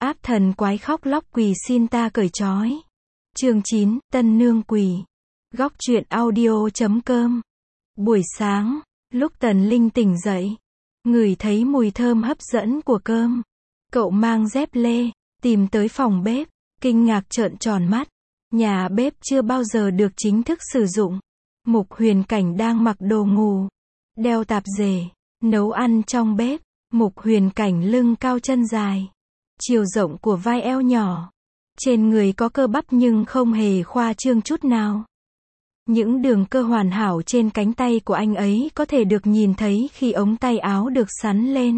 Áp thần quái khóc lóc quỳ xin ta cởi trói. Chương 9, Tân Nương Quỳ. Góc truyện audio.com. Buổi sáng, lúc Tần Linh tỉnh dậy, ngửi thấy mùi thơm hấp dẫn của cơm. Cậu mang dép lê, tìm tới phòng bếp, kinh ngạc trợn tròn mắt. Nhà bếp chưa bao giờ được chính thức sử dụng. Mục Huyền Cảnh đang mặc đồ ngủ, đeo tạp dề, nấu ăn trong bếp. Mục Huyền Cảnh lưng cao chân dài, chiều rộng của vai eo nhỏ. Trên người có cơ bắp nhưng không hề khoa trương chút nào. Những đường cơ hoàn hảo trên cánh tay của anh ấy có thể được nhìn thấy khi ống tay áo được xắn lên.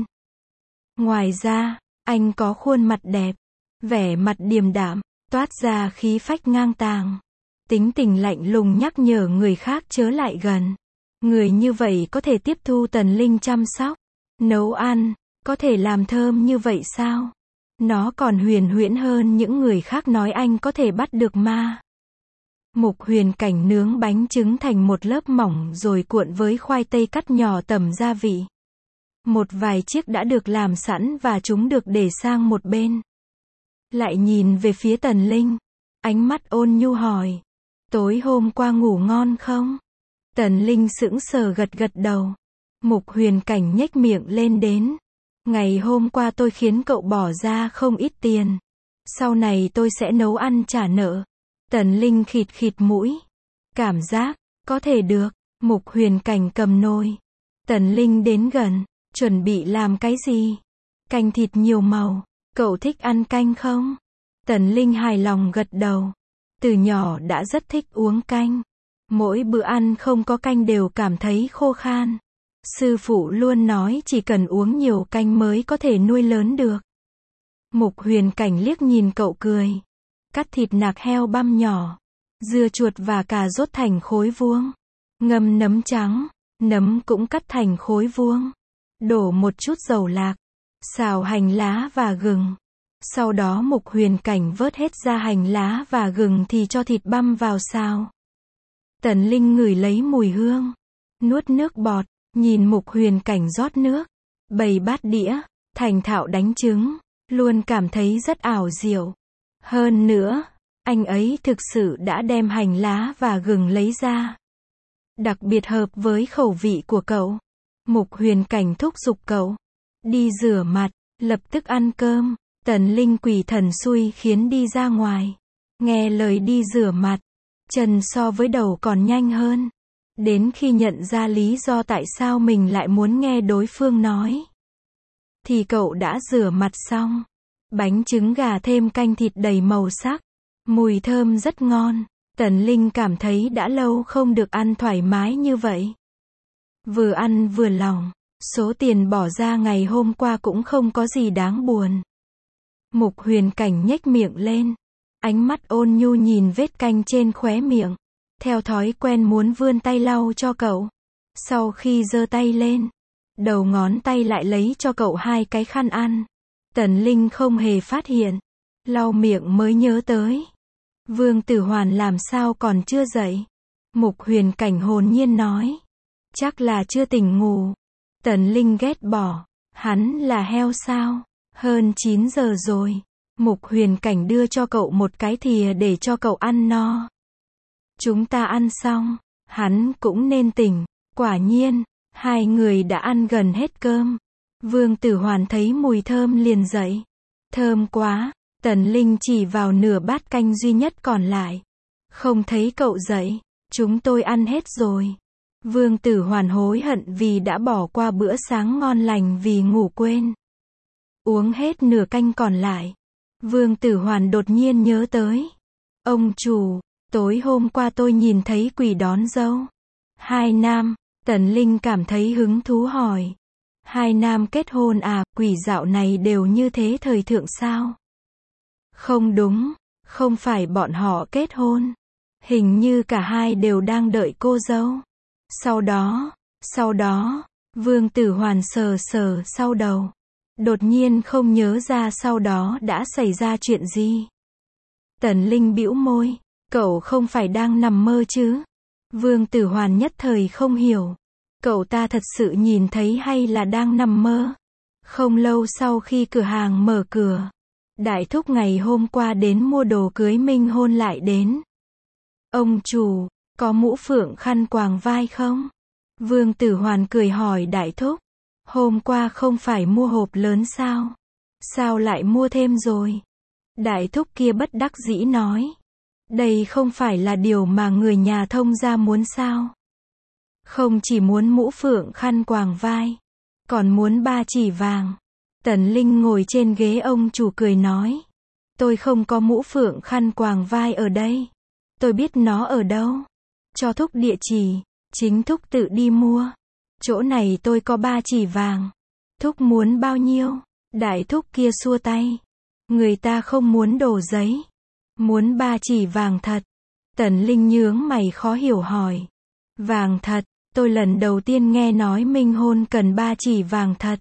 Ngoài ra, anh có khuôn mặt đẹp, vẻ mặt điềm đạm, toát ra khí phách ngang tàng. Tính tình lạnh lùng nhắc nhở người khác chớ lại gần. Người như vậy có thể tiếp thu Tần Linh chăm sóc, nấu ăn, có thể làm thơm như vậy sao? Nó còn huyền huyễn hơn những người khác nói anh có thể bắt được ma. Mục Huyền Cảnh nướng bánh trứng thành một lớp mỏng rồi cuộn với khoai tây cắt nhỏ tẩm gia vị. Một vài chiếc đã được làm sẵn và chúng được để sang một bên. Lại nhìn về phía Tần Linh, ánh mắt ôn nhu hỏi, tối hôm qua ngủ ngon không? Tần Linh sững sờ gật gật đầu. Mục Huyền Cảnh nhếch miệng lên đến, ngày hôm qua tôi khiến cậu bỏ ra không ít tiền. Sau này tôi sẽ nấu ăn trả nợ. Tần Linh khịt khịt mũi. Cảm giác, có thể được. Mục Huyền Cảnh cầm nồi. Tần Linh đến gần, chuẩn bị làm cái gì? Canh thịt nhiều màu. Cậu thích ăn canh không? Tần Linh hài lòng gật đầu. Từ nhỏ đã rất thích uống canh. Mỗi bữa ăn không có canh đều cảm thấy khô khan. Sư phụ luôn nói chỉ cần uống nhiều canh mới có thể nuôi lớn được. Mục Huyền Cảnh liếc nhìn cậu cười. Cắt thịt nạc heo băm nhỏ, dưa chuột và cà rốt thành khối vuông. Ngâm nấm trắng, nấm cũng cắt thành khối vuông. Đổ một chút dầu lạc, xào hành lá và gừng. Sau đó Mục Huyền Cảnh vớt hết ra hành lá và gừng thì cho thịt băm vào xào. Tần Linh ngửi lấy mùi hương, nuốt nước bọt, nhìn Mục Huyền Cảnh rót nước, bày bát đĩa, thành thạo đánh trứng, luôn cảm thấy rất ảo diệu. Hơn nữa, anh ấy thực sự đã đem hành lá và gừng lấy ra. Đặc biệt hợp với khẩu vị của cậu. Mục Huyền Cảnh thúc giục cậu đi rửa mặt, lập tức ăn cơm. Tần Linh quỷ thần xui khiến đi ra ngoài. Nghe lời đi rửa mặt, chân so với đầu còn nhanh hơn. Đến khi nhận ra lý do tại sao mình lại muốn nghe đối phương nói, thì cậu đã rửa mặt xong. Bánh trứng gà thêm canh thịt đầy màu sắc. Mùi thơm rất ngon. Tần Linh cảm thấy đã lâu không được ăn thoải mái như vậy. Vừa ăn vừa lòng. Số tiền bỏ ra ngày hôm qua cũng không có gì đáng buồn. Mục Huyền Cảnh nhếch miệng lên. Ánh mắt ôn nhu nhìn vết canh trên khóe miệng. Theo thói quen muốn vươn tay lau cho cậu. Sau khi giơ tay lên, đầu ngón tay lại lấy cho cậu 2 cái khăn ăn. Tần Linh không hề phát hiện. Lau miệng mới nhớ tới. Vương Tử Hoàn làm sao còn chưa dậy? Mục Huyền Cảnh hồn nhiên nói. Chắc là chưa tỉnh ngủ. Tần Linh ghét bỏ. Hắn là heo sao? Hơn 9 giờ rồi. Mục Huyền Cảnh đưa cho cậu một cái thìa để cho cậu ăn no. Chúng ta ăn xong, hắn cũng nên tỉnh. Quả nhiên, hai người đã ăn gần hết cơm. Vương Tử Hoàn thấy mùi thơm liền dậy. Thơm quá. Tần Linh chỉ vào nửa bát canh duy nhất còn lại. Không thấy cậu dậy. Chúng tôi ăn hết rồi. Vương Tử Hoàn hối hận vì đã bỏ qua bữa sáng ngon lành vì ngủ quên. Uống hết nửa canh còn lại. Vương Tử Hoàn đột nhiên nhớ tới. Ông chủ, tối hôm qua tôi nhìn thấy quỷ đón dâu. 2 nam. Tần Linh cảm thấy hứng thú hỏi. 2 nam kết hôn à? Quỷ dạo này đều như thế thời thượng sao? Không đúng, không phải bọn họ kết hôn. Hình như cả hai đều đang đợi cô dâu. Sau đó, Vương Tử Hoàn sờ sờ sau đầu. Đột nhiên không nhớ ra sau đó đã xảy ra chuyện gì. Tần Linh bĩu môi, cậu không phải đang nằm mơ chứ? Vương Tử Hoàn nhất thời không hiểu. Cậu ta thật sự nhìn thấy hay là đang nằm mơ? Không lâu sau khi cửa hàng mở cửa, Đại thúc ngày hôm qua đến mua đồ cưới Minh Hôn lại đến. Ông chủ, có mũ phượng khăn quàng vai không? Vương Tử Hoàn cười hỏi đại thúc. Hôm qua không phải mua hộp lớn sao? Sao lại mua thêm rồi? Đại thúc kia bất đắc dĩ nói. Đây không phải là điều mà người nhà thông gia muốn sao? Không chỉ muốn mũ phượng khăn quàng vai, còn muốn 3 chỉ vàng. Tần Linh ngồi trên ghế ông chủ cười nói. Tôi không có mũ phượng khăn quàng vai ở đây. Tôi biết nó ở đâu. Cho thúc địa chỉ, chính thúc tự đi mua. Chỗ này tôi có 3 chỉ vàng. Thúc muốn bao nhiêu? Đại thúc kia xua tay. Người ta không muốn đồ giấy. Muốn 3 chỉ vàng thật. Tần Linh nhướng mày khó hiểu hỏi. Vàng thật, tôi lần đầu tiên nghe nói Minh Hôn cần 3 chỉ vàng thật.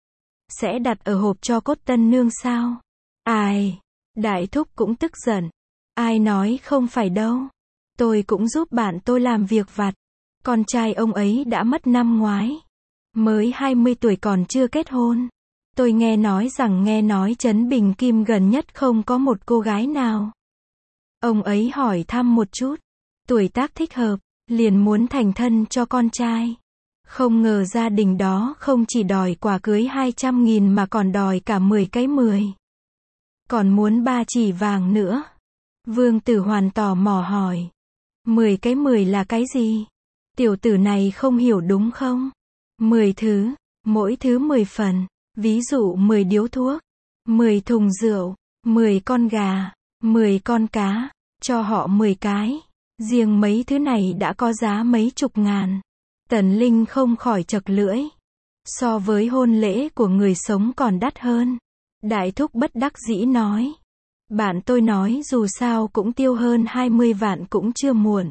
Sẽ đặt ở hộp cho cốt tân nương sao? Ai? Đại thúc cũng tức giận. Ai nói không phải đâu. Tôi cũng giúp bạn tôi làm việc vặt. Con trai ông ấy đã mất năm ngoái. Mới 20 tuổi còn chưa kết hôn. Tôi nghe nói Trấn Bình Kim gần nhất không có một cô gái nào. Ông ấy hỏi thăm một chút. Tuổi tác thích hợp, liền muốn thành thân cho con trai. Không ngờ gia đình đó không chỉ đòi quả cưới 200.000 mà còn đòi cả 10 cái 10. Còn muốn 3 chỉ vàng nữa. Vương Tử Hoàn tò mò hỏi. 10 cái 10 là cái gì? Tiểu tử này không hiểu đúng không? 10 thứ, mỗi thứ 10 phần. Ví dụ 10 điếu thuốc, 10 thùng rượu, 10 con gà, 10 con cá, cho họ 10 cái. Riêng mấy thứ này đã có giá mấy chục ngàn. Tần Linh không khỏi chật lưỡi. So với hôn lễ của người sống còn đắt hơn. Đại thúc bất đắc dĩ nói. Bạn tôi nói dù sao cũng tiêu hơn 20 vạn cũng chưa muộn.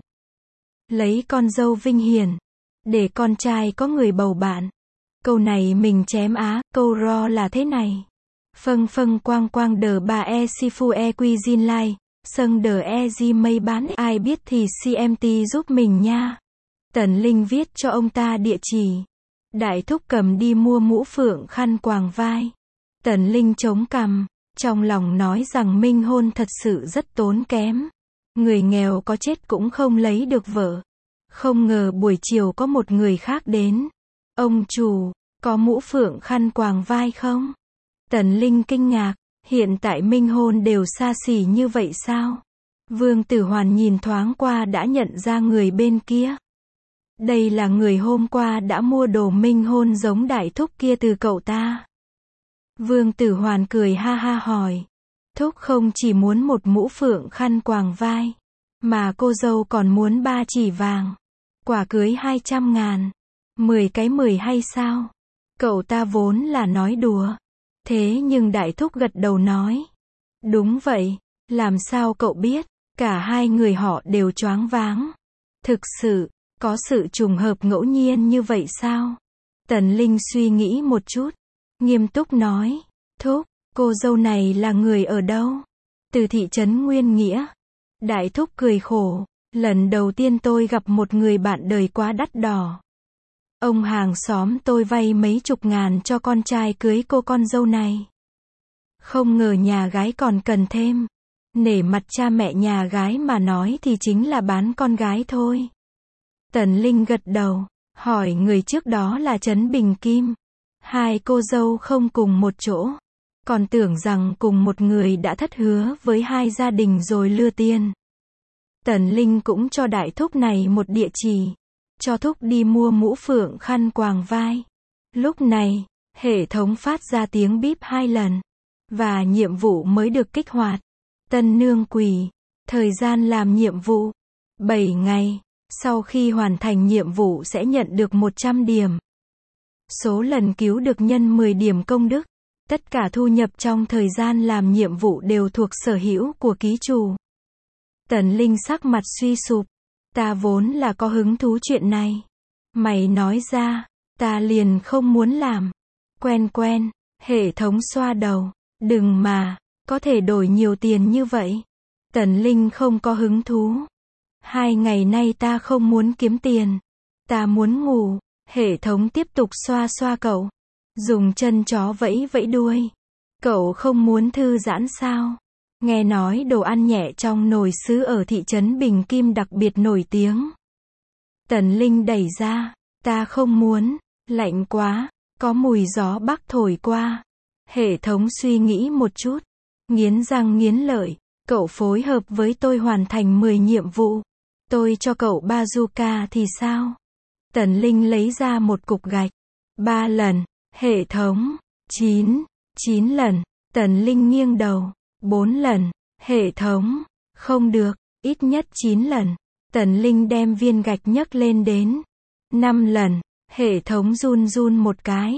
Lấy con dâu Vinh Hiển. Để con trai có người bầu bạn. Câu này mình chém á, câu ro là thế này. Phân phân quang quang đờ bà e si phu e quy zin lai, sân đờ e di mây bán, ai biết thì CMT giúp mình nha. Tần Linh viết cho ông ta địa chỉ. Đại thúc cầm đi mua mũ phượng khăn quàng vai. Tần Linh chống cằm, trong lòng nói rằng Minh Hôn thật sự rất tốn kém. Người nghèo có chết cũng không lấy được vợ. Không ngờ buổi chiều có một người khác đến. Ông chủ, có mũ phượng khăn quàng vai không? Tần Linh kinh ngạc, hiện tại Minh Hôn đều xa xỉ như vậy sao? Vương Tử Hoàn nhìn thoáng qua đã nhận ra người bên kia. Đây là người hôm qua đã mua đồ Minh Hôn giống đại thúc kia từ cậu ta. Vương Tử Hoàn cười ha ha hỏi. Thúc không chỉ muốn một mũ phượng khăn quàng vai, mà cô dâu còn muốn 3 chỉ vàng. Quả cưới 200.000. 10 cái 10 hay sao? Cậu ta vốn là nói đùa. Thế nhưng đại thúc gật đầu nói. Đúng vậy, làm sao cậu biết? Cả hai người họ đều choáng váng. Thực sự, có sự trùng hợp ngẫu nhiên như vậy sao? Tần Linh suy nghĩ một chút. Nghiêm túc nói. Thúc, cô dâu này là người ở đâu? Từ thị trấn Nguyên Nghĩa. Đại thúc cười khổ. Lần đầu tiên tôi gặp một người bạn đời quá đắt đỏ. Ông hàng xóm tôi vay mấy chục ngàn cho con trai cưới cô con dâu này. Không ngờ nhà gái còn cần thêm. Nể mặt cha mẹ nhà gái mà nói thì chính là bán con gái thôi. Tần Linh gật đầu, hỏi người trước đó là Trấn Bình Kim. Hai cô dâu không cùng một chỗ. Còn tưởng rằng cùng một người đã thất hứa với hai gia đình rồi lừa tiền. Tần Linh cũng cho đại thúc này một địa chỉ. Cho thúc đi mua mũ phượng khăn quàng vai. Lúc này, hệ thống phát ra tiếng bíp 2 lần. Và nhiệm vụ mới được kích hoạt. Tân nương quỳ. Thời gian làm nhiệm vụ. 7 ngày. Sau khi hoàn thành nhiệm vụ sẽ nhận được 100 điểm. Số lần cứu được nhân 10 điểm công đức. Tất cả thu nhập trong thời gian làm nhiệm vụ đều thuộc sở hữu của ký chủ. Tần Linh sắc mặt suy sụp. Ta vốn là có hứng thú chuyện này. Mày nói ra, ta liền không muốn làm. Quen, hệ thống xoa đầu. Đừng mà, có thể đổi nhiều tiền như vậy. Tần Linh không có hứng thú. 2 ngày nay ta không muốn kiếm tiền. Ta muốn ngủ. Hệ thống tiếp tục xoa xoa cậu. Dùng chân chó vẫy vẫy đuôi. Cậu không muốn thư giãn sao? Nghe nói đồ ăn nhẹ trong nồi sứ ở thị trấn Bình Kim đặc biệt nổi tiếng. Tần Linh đẩy ra. Ta không muốn. Lạnh quá. Có mùi gió bắc thổi qua. Hệ thống suy nghĩ một chút. Nghiến răng nghiến lợi. Cậu phối hợp với tôi hoàn thành 10 nhiệm vụ. Tôi cho cậu bazooka thì sao? Tần Linh lấy ra một cục gạch. 3 lần. Hệ thống. 9 lần. Tần Linh nghiêng đầu. 4 lần. Hệ thống. Không được. Ít nhất 9 lần. Tần Linh đem viên gạch nhấc lên đến. 5 lần. Hệ thống run run một cái.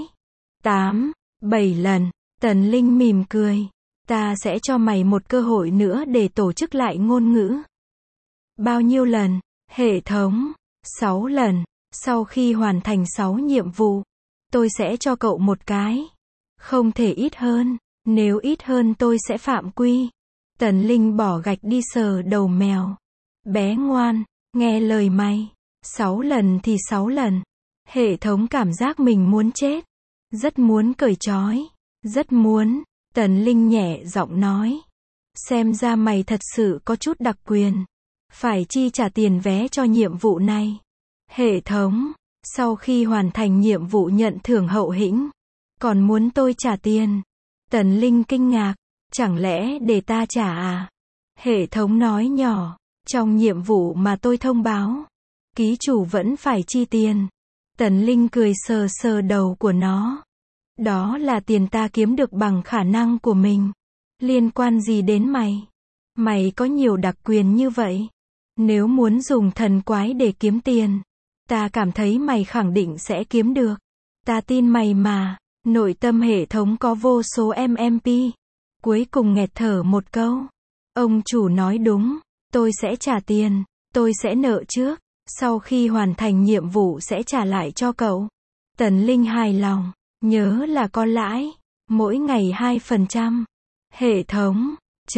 7 lần. Tần Linh mỉm cười. Ta sẽ cho mày một cơ hội nữa để tổ chức lại ngôn ngữ. Bao nhiêu lần? Hệ thống. 6 lần. Sau khi hoàn thành 6 nhiệm vụ, tôi sẽ cho cậu một cái. Không thể ít hơn. Nếu ít hơn tôi sẽ phạm quy. Tần Linh bỏ gạch đi sờ đầu mèo. Bé ngoan, nghe lời mày. 6 lần thì 6 lần. Hệ thống cảm giác mình muốn chết. Rất muốn cởi trói. Rất muốn. Tần Linh nhẹ giọng nói. Xem ra mày thật sự có chút đặc quyền. Phải chi trả tiền vé cho nhiệm vụ này. Hệ thống. Sau khi hoàn thành nhiệm vụ nhận thưởng hậu hĩnh. Còn muốn tôi trả tiền. Tần Linh kinh ngạc. Chẳng lẽ để ta trả à? Hệ thống nói nhỏ. Trong nhiệm vụ mà tôi thông báo, ký chủ vẫn phải chi tiền. Tần Linh cười sờ sờ đầu của nó. Đó là tiền ta kiếm được bằng khả năng của mình. Liên quan gì đến mày? Mày có nhiều đặc quyền như vậy. Nếu muốn dùng thần quái để kiếm tiền, ta cảm thấy mày khẳng định sẽ kiếm được. Ta tin mày mà. Nội tâm hệ thống có vô số MMP. Cuối cùng nghẹt thở một câu. Ông chủ nói đúng. Tôi sẽ trả tiền. Tôi sẽ nợ trước. Sau khi hoàn thành nhiệm vụ sẽ trả lại cho cậu. Tần Linh hài lòng. Nhớ là có lãi. Mỗi ngày 2%. Hệ thống.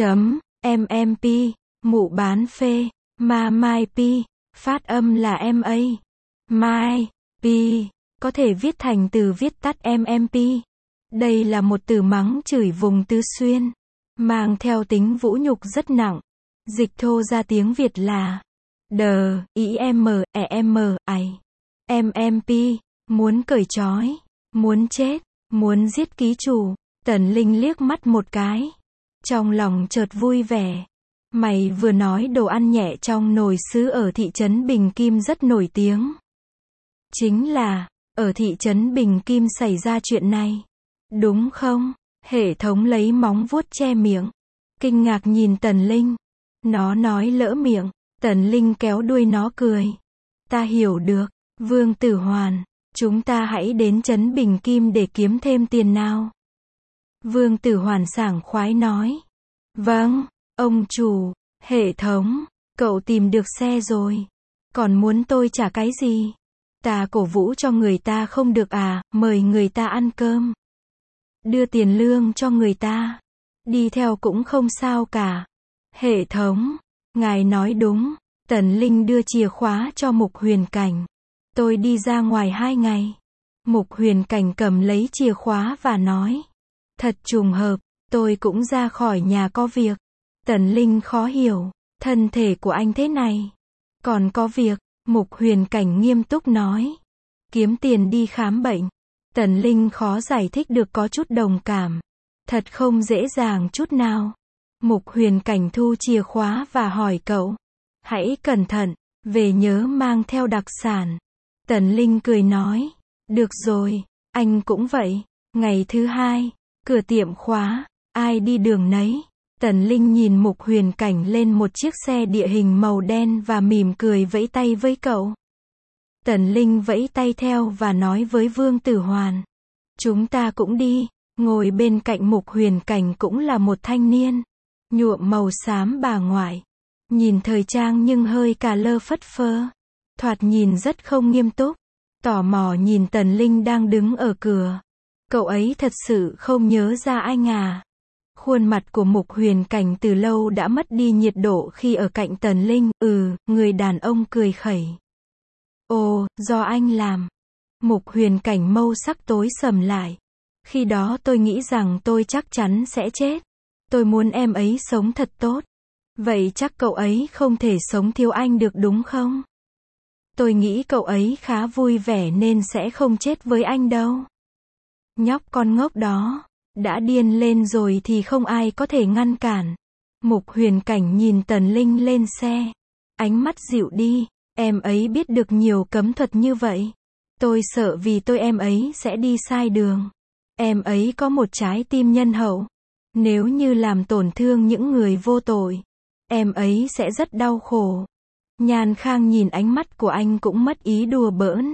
MMP. Mụ bán phê. Mai P. Phát âm là MA. Mai P. Có thể viết thành từ viết tắt MMP. Đây là một từ mắng chửi vùng Tứ Xuyên. Mang theo tính vũ nhục rất nặng. Dịch thô ra tiếng Việt là D-I-M-E-M-I. MMP. Muốn cởi trói. Muốn chết. Muốn giết ký chủ. Tần Linh liếc mắt một cái. Trong lòng chợt vui vẻ. Mày vừa nói đồ ăn nhẹ trong nồi sứ ở thị trấn Bình Kim rất nổi tiếng. Chính là, ở thị trấn Bình Kim xảy ra chuyện này. Đúng không? Hệ thống lấy móng vuốt che miệng. Kinh ngạc nhìn Tần Linh. Nó nói lỡ miệng. Tần Linh kéo đuôi nó cười. Ta hiểu được. Vương Tử Hoàn. Chúng ta hãy đến trấn Bình Kim để kiếm thêm tiền nào. Vương Tử Hoàn sảng khoái nói. Vâng, ông chủ. Hệ thống. Cậu tìm được xe rồi. Còn muốn tôi trả cái gì? Ta cổ vũ cho người ta không được à, mời người ta ăn cơm. Đưa tiền lương cho người ta. Đi theo cũng không sao cả. Hệ thống. Ngài nói đúng. Tần Linh đưa chìa khóa cho Mục Huyền Cảnh. Tôi đi ra ngoài 2 ngày. Mục Huyền Cảnh cầm lấy chìa khóa và nói. Thật trùng hợp, tôi cũng ra khỏi nhà có việc. Tần Linh khó hiểu. Thân thể của anh thế này. Còn có việc. Mục Huyền Cảnh nghiêm túc nói. Kiếm tiền đi khám bệnh. Tần Linh khó giải thích được có chút đồng cảm. Thật không dễ dàng chút nào. Mục Huyền Cảnh thu chìa khóa và hỏi cậu. Hãy cẩn thận, về nhớ mang theo đặc sản. Tần Linh cười nói. Được rồi, anh cũng vậy. Ngày thứ 2, cửa tiệm khóa, ai đi đường nấy. Tần Linh nhìn Mục Huyền Cảnh lên một chiếc xe địa hình màu đen và mỉm cười vẫy tay với cậu. Tần Linh vẫy tay theo và nói với Vương Tử Hoàn. Chúng ta cũng đi. Ngồi bên cạnh Mục Huyền Cảnh cũng là một thanh niên. Nhuộm màu xám bà ngoại. Nhìn thời trang nhưng hơi cà lơ phất phơ. Thoạt nhìn rất không nghiêm túc. Tò mò nhìn Tần Linh đang đứng ở cửa. Cậu ấy thật sự không nhớ ra anh à. Khuôn mặt của Mục Huyền Cảnh từ lâu đã mất đi nhiệt độ khi ở cạnh Tần Linh. Người đàn ông cười khẩy. Ồ, do anh làm. Mục Huyền Cảnh mâu sắc tối sầm lại. Khi đó tôi nghĩ rằng tôi chắc chắn sẽ chết. Tôi muốn em ấy sống thật tốt. Vậy chắc cậu ấy không thể sống thiếu anh được đúng không? Tôi nghĩ cậu ấy khá vui vẻ nên sẽ không chết với anh đâu. Nhóc con ngốc đó. Đã điên lên rồi thì không ai có thể ngăn cản. Mục Huyền Cảnh nhìn Tần Linh lên xe. Ánh mắt dịu đi. Em ấy biết được nhiều cấm thuật như vậy. Tôi sợ vì em ấy sẽ đi sai đường. Em ấy có một trái tim nhân hậu. Nếu như làm tổn thương những người vô tội, em ấy sẽ rất đau khổ. Nhan Khang nhìn ánh mắt của anh cũng mất ý đùa bỡn.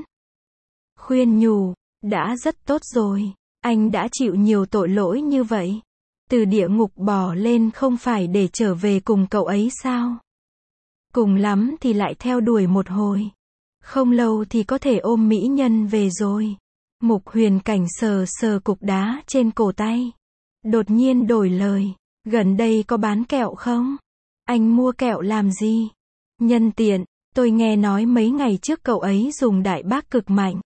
Khuyên nhủ, đã rất tốt rồi. Anh đã chịu nhiều tội lỗi như vậy. Từ địa ngục bò lên không phải để trở về cùng cậu ấy sao? Cùng lắm thì lại theo đuổi một hồi. Không lâu thì có thể ôm mỹ nhân về rồi. Mục Huyền Cảnh sờ sờ cục đá trên cổ tay. Đột nhiên đổi lời. Gần đây có bán kẹo không? Anh mua kẹo làm gì? Nhân tiện, tôi nghe nói mấy ngày trước cậu ấy dùng đại bác cực mạnh.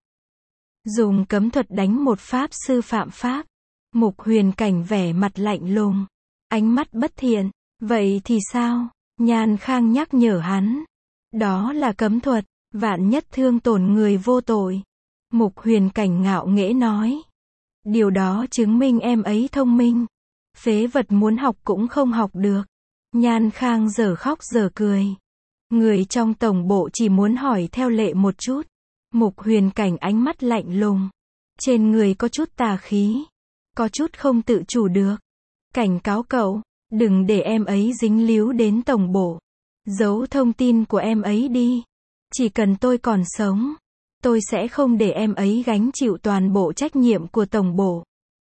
Dùng cấm thuật đánh một pháp sư phạm pháp. Mục Huyền Cảnh vẻ mặt lạnh lùng. Ánh mắt bất thiện. Vậy thì sao? Nhan Khang nhắc nhở hắn. Đó là cấm thuật. Vạn nhất thương tổn người vô tội. Mục Huyền Cảnh ngạo nghễ nói. Điều đó chứng minh em ấy thông minh. Phế vật muốn học cũng không học được. Nhan Khang giờ khóc giờ cười. Người trong tổng bộ chỉ muốn hỏi theo lệ một chút. Mục Huyền Cảnh ánh mắt lạnh lùng. Trên người có chút tà khí. Có chút không tự chủ được. Cảnh cáo cậu, đừng để em ấy dính líu đến tổng bộ. Giấu thông tin của em ấy đi. Chỉ cần tôi còn sống, tôi sẽ không để em ấy gánh chịu toàn bộ trách nhiệm của tổng bộ.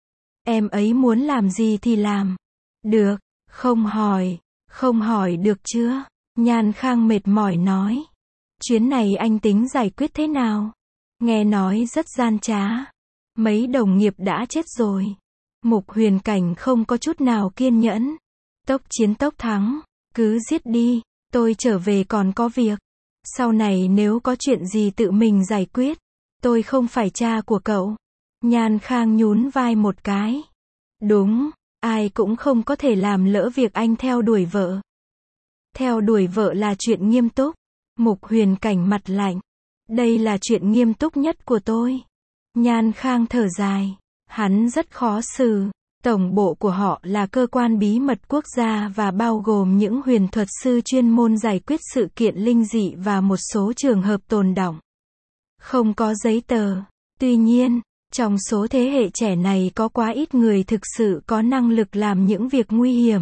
Em ấy muốn làm gì thì làm. Được, không hỏi được chưa? Nhan Khang mệt mỏi nói. Chuyến này anh tính giải quyết thế nào? Nghe nói rất gian trá. Mấy đồng nghiệp đã chết rồi. Mục Huyền Cảnh không có chút nào kiên nhẫn. Tốc chiến tốc thắng. Cứ giết đi, tôi trở về còn có việc. Sau này nếu có chuyện gì tự mình giải quyết. Tôi không phải cha của cậu. Nhan Khang nhún vai một cái. Đúng, ai cũng không có thể làm lỡ việc anh theo đuổi vợ. Theo đuổi vợ là chuyện nghiêm túc. Mục Huyền Cảnh mặt lạnh. Đây là chuyện nghiêm túc nhất của tôi. Nhan Khang thở dài. Hắn rất khó xử. Tổng bộ của họ là cơ quan bí mật quốc gia và bao gồm những huyền thuật sư chuyên môn giải quyết sự kiện linh dị và một số trường hợp tồn đọng. Không có giấy tờ. Tuy nhiên, trong số thế hệ trẻ này có quá ít người thực sự có năng lực làm những việc nguy hiểm.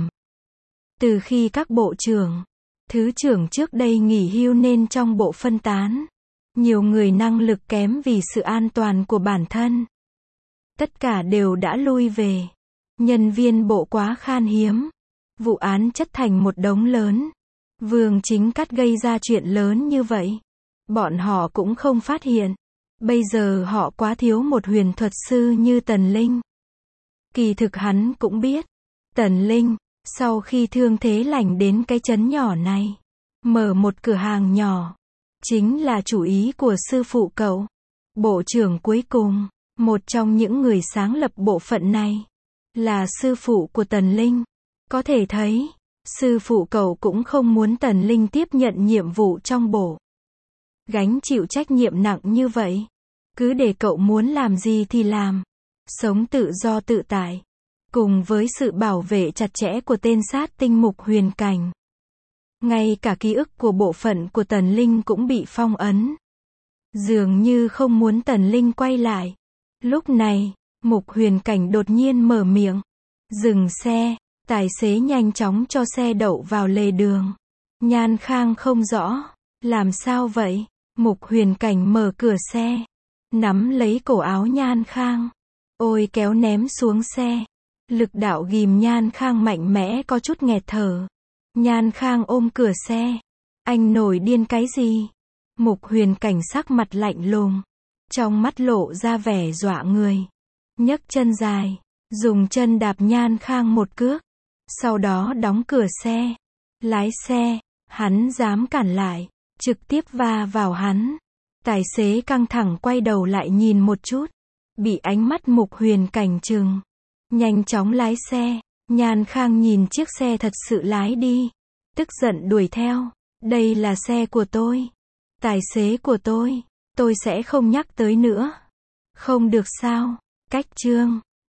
Từ khi các bộ trưởng, thứ trưởng trước đây nghỉ hưu nên trong bộ phân tán. Nhiều người năng lực kém vì sự an toàn của bản thân. Tất cả đều đã lui về. Nhân viên bộ quá khan hiếm. Vụ án chất thành một đống lớn. Vương Chính Cát gây ra chuyện lớn như vậy. Bọn họ cũng không phát hiện. Bây giờ họ quá thiếu một huyền thuật sư như Tần Linh. Kỳ thực hắn cũng biết. Tần Linh, sau khi thương thế lành đến cái trấn nhỏ này, mở một cửa hàng nhỏ. Chính là chủ ý của sư phụ cậu. Bộ trưởng cuối cùng, một trong những người sáng lập bộ phận này, là sư phụ của Tần Linh. Có thể thấy, sư phụ cậu cũng không muốn Tần Linh tiếp nhận nhiệm vụ trong bộ. Gánh chịu trách nhiệm nặng như vậy. Cứ để cậu muốn làm gì thì làm. Sống tự do tự tại. Cùng với sự bảo vệ chặt chẽ của tên sát tinh Mục Huyền Cảnh. Ngay cả ký ức của bộ phận của Tần Linh cũng bị phong ấn. Dường như không muốn Tần Linh quay lại. Lúc này, Mục Huyền Cảnh đột nhiên mở miệng. Dừng xe, tài xế nhanh chóng cho xe đậu vào lề đường. Nhan Khang không rõ. Làm sao vậy? Mục Huyền Cảnh mở cửa xe. Nắm lấy cổ áo Nhan Khang. Ôi kéo ném xuống xe. Lực đạo ghìm Nhan Khang mạnh mẽ có chút nghẹt thở. Nhan Khang ôm cửa xe. Anh nổi điên cái gì? Mục Huyền Cảnh sắc mặt lạnh lùng. Trong mắt lộ ra vẻ dọa người. Nhấc chân dài. Dùng chân đạp Nhan Khang một cước. Sau đó đóng cửa xe. Lái xe. Hắn dám cản lại. Trực tiếp va vào hắn. Tài xế căng thẳng quay đầu lại nhìn một chút. Bị ánh mắt Mục Huyền cảnh trừng. Nhanh chóng lái xe. Nhan Khang nhìn chiếc xe thật sự lái đi. Tức giận đuổi theo. Đây là xe của tôi. Tài xế của tôi. Tôi sẽ không nhắc tới nữa. Không được sao. Cách chương.